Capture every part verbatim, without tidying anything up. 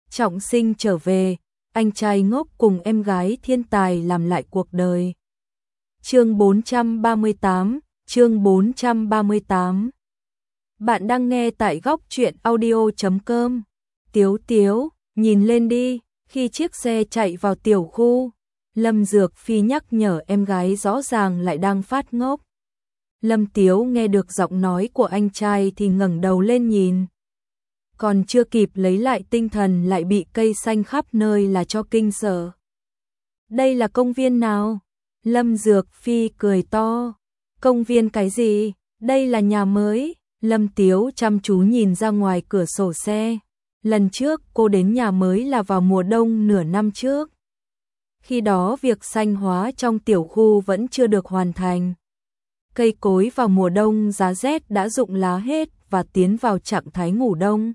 trọng sinh trở về, anh trai ngốc cùng em gái thiên tài làm lại cuộc đời. Chương bốn trăm ba mươi tám, chương bốn trăm ba mươi tám. Bạn đang nghe tại góc truyện audio chấm com. Tiếu Tiếu, nhìn lên đi, khi chiếc xe chạy vào tiểu khu, Lâm Dược Phi nhắc nhở em gái rõ ràng lại đang phát ngốc. Lâm Tiếu nghe được giọng nói của anh trai thì ngẩng đầu lên nhìn. Còn chưa kịp lấy lại tinh thần lại bị cây xanh khắp nơi là cho kinh sợ. Đây là công viên nào? Lâm Dược Phi cười to. Công viên cái gì? Đây là nhà mới. Lâm Tiếu chăm chú nhìn ra ngoài cửa sổ xe. Lần trước cô đến nhà mới là vào mùa đông nửa năm trước. Khi đó việc xanh hóa trong tiểu khu vẫn chưa được hoàn thành. Cây cối vào mùa đông giá rét đã rụng lá hết và tiến vào trạng thái ngủ đông.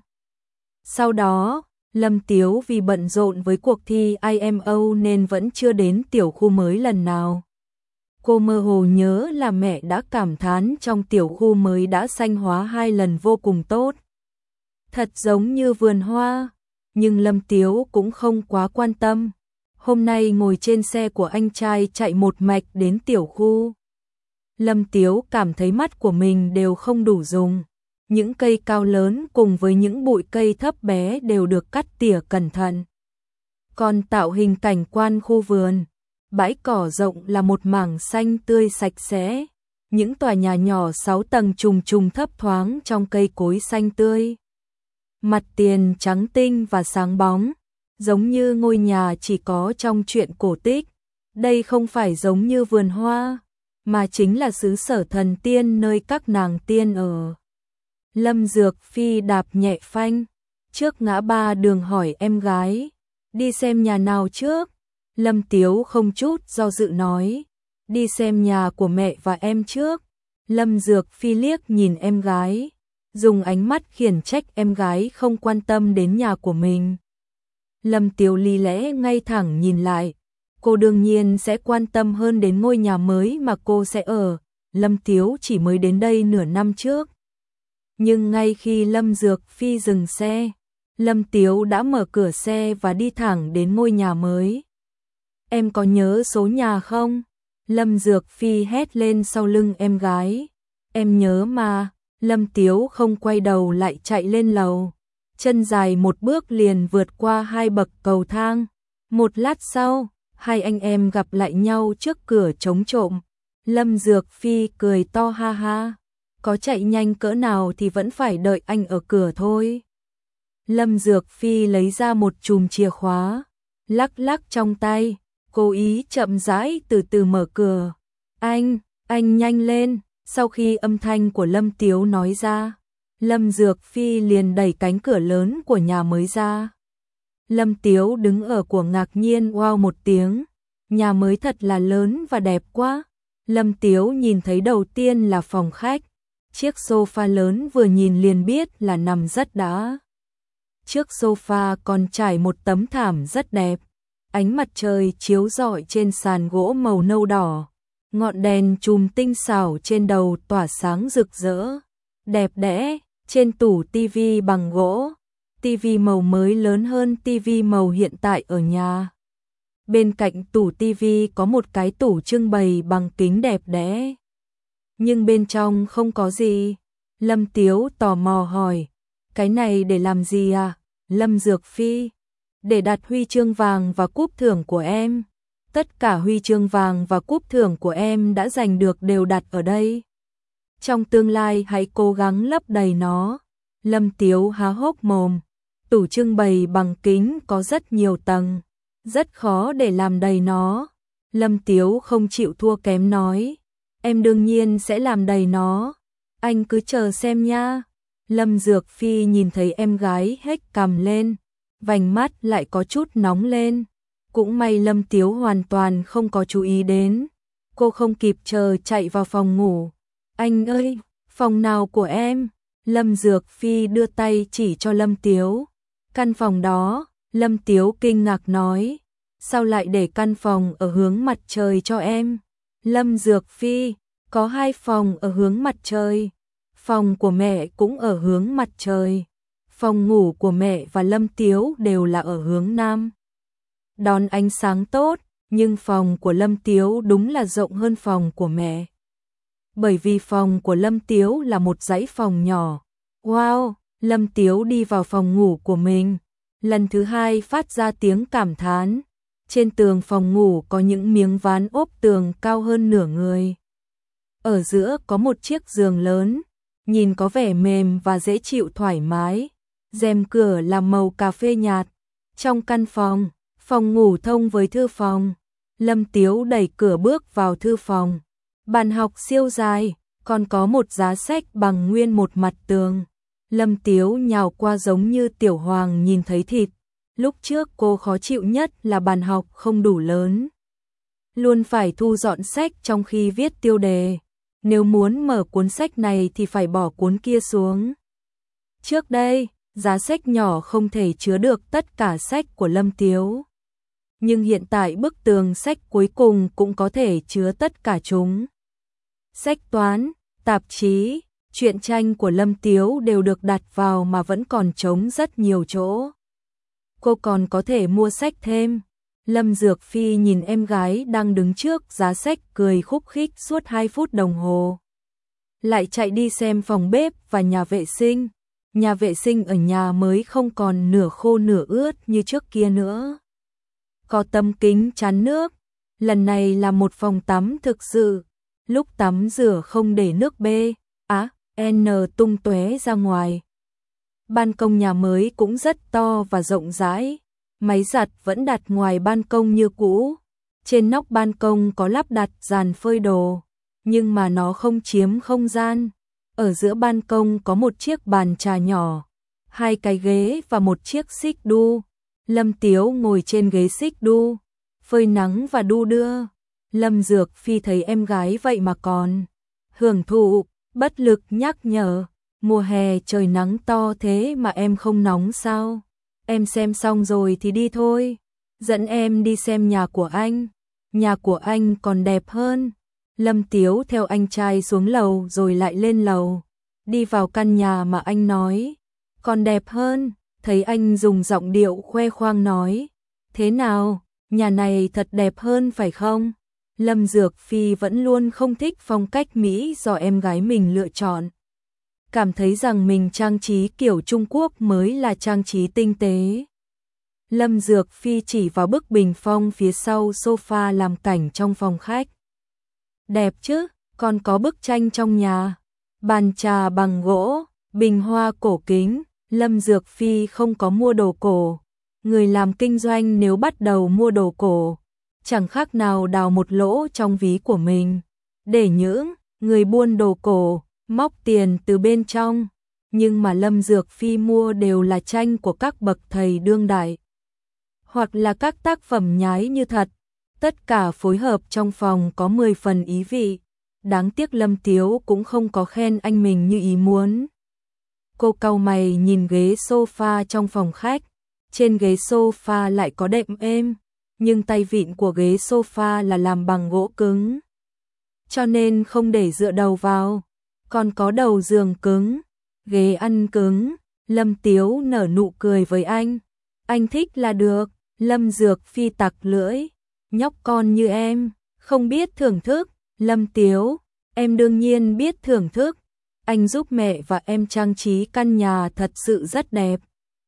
Sau đó, Lâm Tiếu vì bận rộn với cuộc thi i em o nên vẫn chưa đến tiểu khu mới lần nào. Cô mơ hồ nhớ là mẹ đã cảm thán trong tiểu khu mới đã xanh hóa hai lần vô cùng tốt. Thật giống như vườn hoa, nhưng Lâm Tiếu cũng không quá quan tâm. Hôm nay ngồi trên xe của anh trai chạy một mạch đến tiểu khu. Lâm Tiếu cảm thấy mắt của mình đều không đủ dùng. Những cây cao lớn cùng với những bụi cây thấp bé đều được cắt tỉa cẩn thận. Còn tạo hình cảnh quan khu vườn, bãi cỏ rộng là một mảng xanh tươi sạch sẽ. Những tòa nhà nhỏ sáu tầng trùng trùng thấp thoáng trong cây cối xanh tươi. Mặt tiền trắng tinh và sáng bóng, giống như ngôi nhà chỉ có trong truyện cổ tích. Đây không phải giống như vườn hoa, mà chính là xứ sở thần tiên nơi các nàng tiên ở. Lâm Dược Phi đạp nhẹ phanh, trước ngã ba đường hỏi em gái, đi xem nhà nào trước? Lâm Tiếu không chút do dự nói, đi xem nhà của mẹ và em trước. Lâm Dược Phi liếc nhìn em gái, dùng ánh mắt khiển trách em gái không quan tâm đến nhà của mình. Lâm Tiếu lý lẽ ngay thẳng nhìn lại, cô đương nhiên sẽ quan tâm hơn đến ngôi nhà mới mà cô sẽ ở. Lâm Tiếu chỉ mới đến đây nửa năm trước. Nhưng ngay khi Lâm Dược Phi dừng xe, Lâm Tiếu đã mở cửa xe và đi thẳng đến ngôi nhà mới. Em có nhớ số nhà không? Lâm Dược Phi hét lên sau lưng em gái. Em nhớ mà. Lâm Tiếu không quay đầu lại chạy lên lầu. Chân dài một bước liền vượt qua hai bậc cầu thang. Một lát sau, hai anh em gặp lại nhau trước cửa trống trộm. Lâm Dược Phi cười to ha ha. Có chạy nhanh cỡ nào thì vẫn phải đợi anh ở cửa thôi. Lâm Dược Phi lấy ra một chùm chìa khóa, lắc lắc trong tay, cố ý chậm rãi từ từ mở cửa. Anh, anh nhanh lên. Sau khi âm thanh của Lâm Tiếu nói ra, Lâm Dược Phi liền đẩy cánh cửa lớn của nhà mới ra. Lâm Tiếu đứng ở của ngạc nhiên wow một tiếng. Nhà mới thật là lớn và đẹp quá. Lâm Tiếu nhìn thấy đầu tiên là phòng khách. Chiếc sofa lớn vừa nhìn liền biết là nằm rất đã. Trước sofa còn trải một tấm thảm rất đẹp. Ánh mặt trời chiếu rọi trên sàn gỗ màu nâu đỏ. Ngọn đèn chùm tinh xảo trên đầu tỏa sáng rực rỡ. Đẹp đẽ, trên tủ tivi bằng gỗ. Tivi màu mới lớn hơn tivi màu hiện tại ở nhà. Bên cạnh tủ tivi có một cái tủ trưng bày bằng kính đẹp đẽ. Nhưng bên trong không có gì. Lâm Tiếu tò mò hỏi, cái này để làm gì à? Lâm Dược Phi, để đặt huy chương vàng và cúp thưởng của em. Tất cả huy chương vàng và cúp thưởng của em đã giành được đều đặt ở đây. Trong tương lai hãy cố gắng lấp đầy nó. Lâm Tiếu há hốc mồm. Tủ trưng bày bằng kính có rất nhiều tầng, rất khó để làm đầy nó. Lâm Tiếu không chịu thua kém nói, em đương nhiên sẽ làm đầy nó. Anh cứ chờ xem nha. Lâm Dược Phi nhìn thấy em gái hếch cằm lên, vành mắt lại có chút nóng lên. Cũng may Lâm Tiếu hoàn toàn không có chú ý đến. Cô không kịp chờ chạy vào phòng ngủ. Anh ơi, phòng nào của em? Lâm Dược Phi đưa tay chỉ cho Lâm Tiếu. Căn phòng đó. Lâm Tiếu kinh ngạc nói. Sao lại để căn phòng ở hướng mặt trời cho em? Lâm Dược Phi, có hai phòng ở hướng mặt trời. Phòng của mẹ cũng ở hướng mặt trời. Phòng ngủ của mẹ và Lâm Tiếu đều là ở hướng nam. Đón ánh sáng tốt, nhưng phòng của Lâm Tiếu đúng là rộng hơn phòng của mẹ. Bởi vì phòng của Lâm Tiếu là một dãy phòng nhỏ. Wow, Lâm Tiếu đi vào phòng ngủ của mình. Lần thứ hai phát ra tiếng cảm thán. Trên tường phòng ngủ có những miếng ván ốp tường cao hơn nửa người. Ở giữa có một chiếc giường lớn, nhìn có vẻ mềm và dễ chịu thoải mái. Rèm cửa là màu cà phê nhạt. Trong căn phòng, phòng ngủ thông với thư phòng. Lâm Tiếu đẩy cửa bước vào thư phòng. Bàn học siêu dài, còn có một giá sách bằng nguyên một mặt tường. Lâm Tiếu nhào qua giống như tiểu hoàng nhìn thấy thịt. Lúc trước cô khó chịu nhất là bàn học không đủ lớn. Luôn phải thu dọn sách trong khi viết tiêu đề. Nếu muốn mở cuốn sách này thì phải bỏ cuốn kia xuống. Trước đây, giá sách nhỏ không thể chứa được tất cả sách của Lâm Tiếu. Nhưng hiện tại bức tường sách cuối cùng cũng có thể chứa tất cả chúng. Sách toán, tạp chí, truyện tranh của Lâm Tiếu đều được đặt vào mà vẫn còn trống rất nhiều chỗ. Cô còn có thể mua sách thêm. Lâm Dược Phi nhìn em gái đang đứng trước giá sách cười khúc khích suốt hai phút đồng hồ. Lại chạy đi xem phòng bếp và nhà vệ sinh. Nhà vệ sinh ở nhà mới không còn nửa khô nửa ướt như trước kia nữa. Có tấm kính chắn nước. Lần này là một phòng tắm thực sự. Lúc tắm rửa không để nước B, á, N tung tóe ra ngoài. Ban công nhà mới cũng rất to và rộng rãi. Máy giặt vẫn đặt ngoài ban công như cũ. Trên nóc ban công có lắp đặt dàn phơi đồ, nhưng mà nó không chiếm không gian. Ở giữa ban công có một chiếc bàn trà nhỏ, hai cái ghế và một chiếc xích đu. Lâm Tiếu ngồi trên ghế xích đu, phơi nắng và đu đưa. Lâm Dược Phi thấy em gái vậy mà còn hưởng thụ, bất lực nhắc nhở. Mùa hè trời nắng to thế mà em không nóng sao? Em xem xong rồi thì đi thôi. Dẫn em đi xem nhà của anh. Nhà của anh còn đẹp hơn. Lâm Tiếu theo anh trai xuống lầu rồi lại lên lầu. Đi vào căn nhà mà anh nói còn đẹp hơn. Thấy anh dùng giọng điệu khoe khoang nói. Thế nào, nhà này thật đẹp hơn phải không? Lâm Dược Phi vẫn luôn không thích phong cách Mỹ do em gái mình lựa chọn. Cảm thấy rằng mình trang trí kiểu Trung Quốc mới là trang trí tinh tế. Lâm Dược Phi chỉ vào bức bình phong phía sau sofa làm cảnh trong phòng khách. Đẹp chứ, còn có bức tranh trong nhà. Bàn trà bằng gỗ, bình hoa cổ kính. Lâm Dược Phi không có mua đồ cổ. Người làm kinh doanh nếu bắt đầu mua đồ cổ, chẳng khác nào đào một lỗ trong ví của mình. Để những người buôn đồ cổ móc tiền từ bên trong. Nhưng mà Lâm Dược Phi mua đều là tranh của các bậc thầy đương đại, hoặc là các tác phẩm nhái như thật. Tất cả phối hợp trong phòng có mười phần ý vị. Đáng tiếc Lâm Tiếu cũng không có khen anh mình như ý muốn. Cô cau mày nhìn ghế sofa trong phòng khách. Trên ghế sofa lại có đệm êm, nhưng tay vịn của ghế sofa là làm bằng gỗ cứng, cho nên không để dựa đầu vào. Còn có đầu giường cứng, ghế ăn cứng. Lâm Tiếu nở nụ cười với anh. Anh thích là được. Lâm Dược Phi tặc lưỡi. Nhóc con như em, không biết thưởng thức. Lâm Tiếu, em đương nhiên biết thưởng thức. Anh giúp mẹ và em trang trí căn nhà thật sự rất đẹp.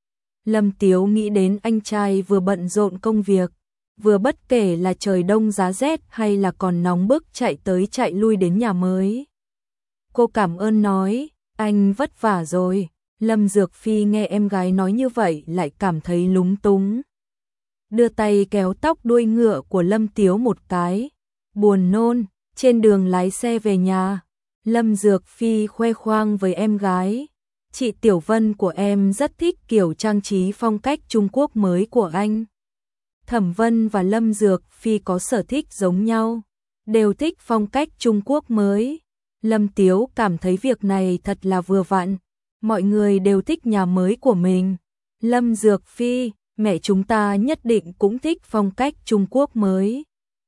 Lâm Tiếu nghĩ đến anh trai vừa bận rộn công việc, vừa bất kể là trời đông giá rét hay là còn nóng bức chạy tới chạy lui đến nhà mới. Cô cảm ơn nói, anh vất vả rồi. Lâm Dược Phi nghe em gái nói như vậy lại cảm thấy lúng túng. Đưa tay kéo tóc đuôi ngựa của Lâm Tiếu một cái. Buồn nôn. Trên đường lái xe về nhà, Lâm Dược Phi khoe khoang với em gái. Chị Tiểu Vân của em rất thích kiểu trang trí phong cách Trung Quốc mới của anh. Thẩm Vân và Lâm Dược Phi có sở thích giống nhau, đều thích phong cách Trung Quốc mới. Lâm Tiếu cảm thấy việc này thật là vừa vặn. Mọi người đều thích nhà mới của mình. Lâm Dược Phi, mẹ chúng ta nhất định cũng thích phong cách Trung Quốc mới.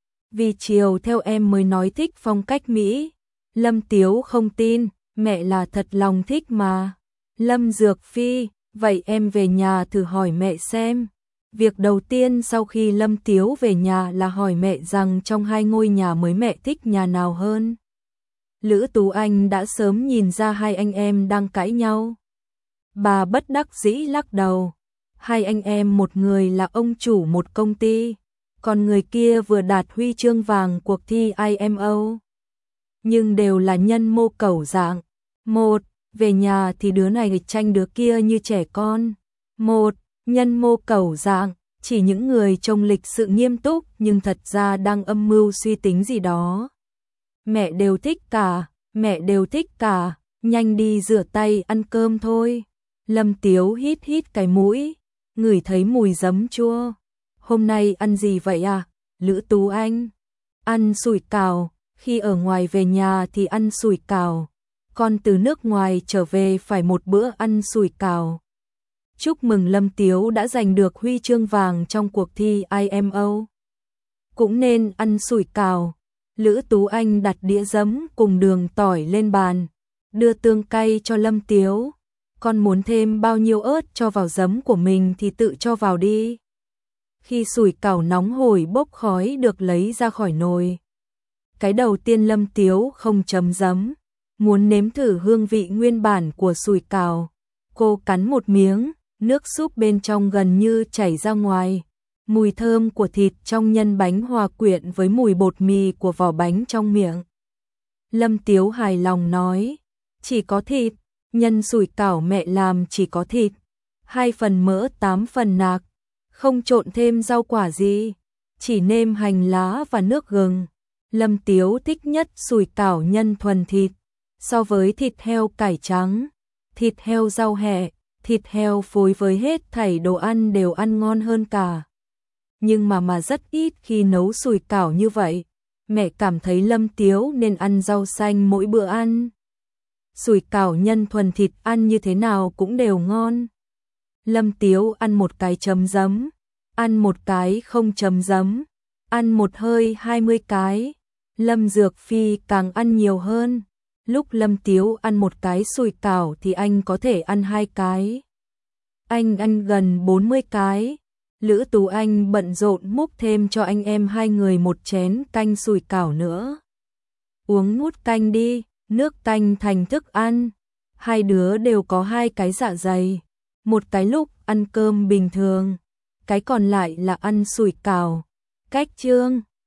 Vì chiều theo em mới nói thích phong cách Mỹ. Lâm Tiếu không tin, mẹ là thật lòng thích mà. Lâm Dược Phi, vậy em về nhà thử hỏi mẹ xem. Việc đầu tiên sau khi Lâm Tiếu về nhà là hỏi mẹ rằng trong hai ngôi nhà mới mẹ thích nhà nào hơn. Lữ Tú Anh đã sớm nhìn ra hai anh em đang cãi nhau. Bà bất đắc dĩ lắc đầu. Hai anh em, một người là ông chủ một công ty, còn người kia vừa đạt huy chương vàng cuộc thi I M O. Nhưng đều là nhân mô cẩu dạng. Một, về nhà thì đứa này tranh đứa kia như trẻ con. Một, nhân mô cẩu dạng, chỉ những người trông lịch sự nghiêm túc nhưng thật ra đang âm mưu suy tính gì đó. Mẹ đều thích cả, mẹ đều thích cả, nhanh đi rửa tay ăn cơm thôi. Lâm Tiếu hít hít cái mũi, ngửi thấy mùi giấm chua. Hôm nay ăn gì vậy à? Lữ Tú Anh. Ăn sủi cảo, khi ở ngoài về nhà thì ăn sủi cảo. Con từ nước ngoài trở về phải một bữa ăn sủi cảo. Chúc mừng Lâm Tiếu đã giành được huy chương vàng trong cuộc thi I M O. Cũng nên ăn sủi cảo. Lữ Tú Anh đặt đĩa giấm cùng đường tỏi lên bàn, đưa tương cay cho Lâm Tiếu. Con muốn thêm bao nhiêu ớt cho vào giấm của mình thì tự cho vào đi. Khi sủi cảo nóng hổi bốc khói được lấy ra khỏi nồi, cái đầu tiên Lâm Tiếu không chấm giấm, muốn nếm thử hương vị nguyên bản của sủi cảo. Cô cắn một miếng, nước súp bên trong gần như chảy ra ngoài. Mùi thơm của thịt trong nhân bánh hòa quyện với mùi bột mì của vỏ bánh trong miệng. Lâm Tiếu hài lòng nói, chỉ có thịt, nhân sủi cảo mẹ làm chỉ có thịt, hai phần mỡ tám phần nạc, không trộn thêm rau quả gì, chỉ nêm hành lá và nước gừng. Lâm Tiếu thích nhất sủi cảo nhân thuần thịt, so với thịt heo cải trắng, thịt heo rau hẹ, thịt heo phối với hết thảy đồ ăn đều ăn ngon hơn cả. Nhưng mà mà rất ít khi nấu sủi cảo như vậy, mẹ cảm thấy Lâm Tiếu nên ăn rau xanh mỗi bữa ăn. Sủi cảo nhân thuần thịt ăn như thế nào cũng đều ngon. Lâm Tiếu ăn một cái chấm giấm, ăn một cái không chấm giấm, ăn một hơi hai mươi cái. Lâm Dược Phi càng ăn nhiều hơn. Lúc Lâm Tiếu ăn một cái sủi cảo thì anh có thể ăn hai cái. Anh ăn gần bốn mươi cái. Lữ Tú Anh bận rộn múc thêm cho anh em hai người một chén canh sủi cảo nữa. Uống nút canh đi, nước canh thành thức ăn. Hai đứa đều có hai cái dạ dày. Một cái lúc ăn cơm bình thường, cái còn lại là ăn sủi cảo. Cách chương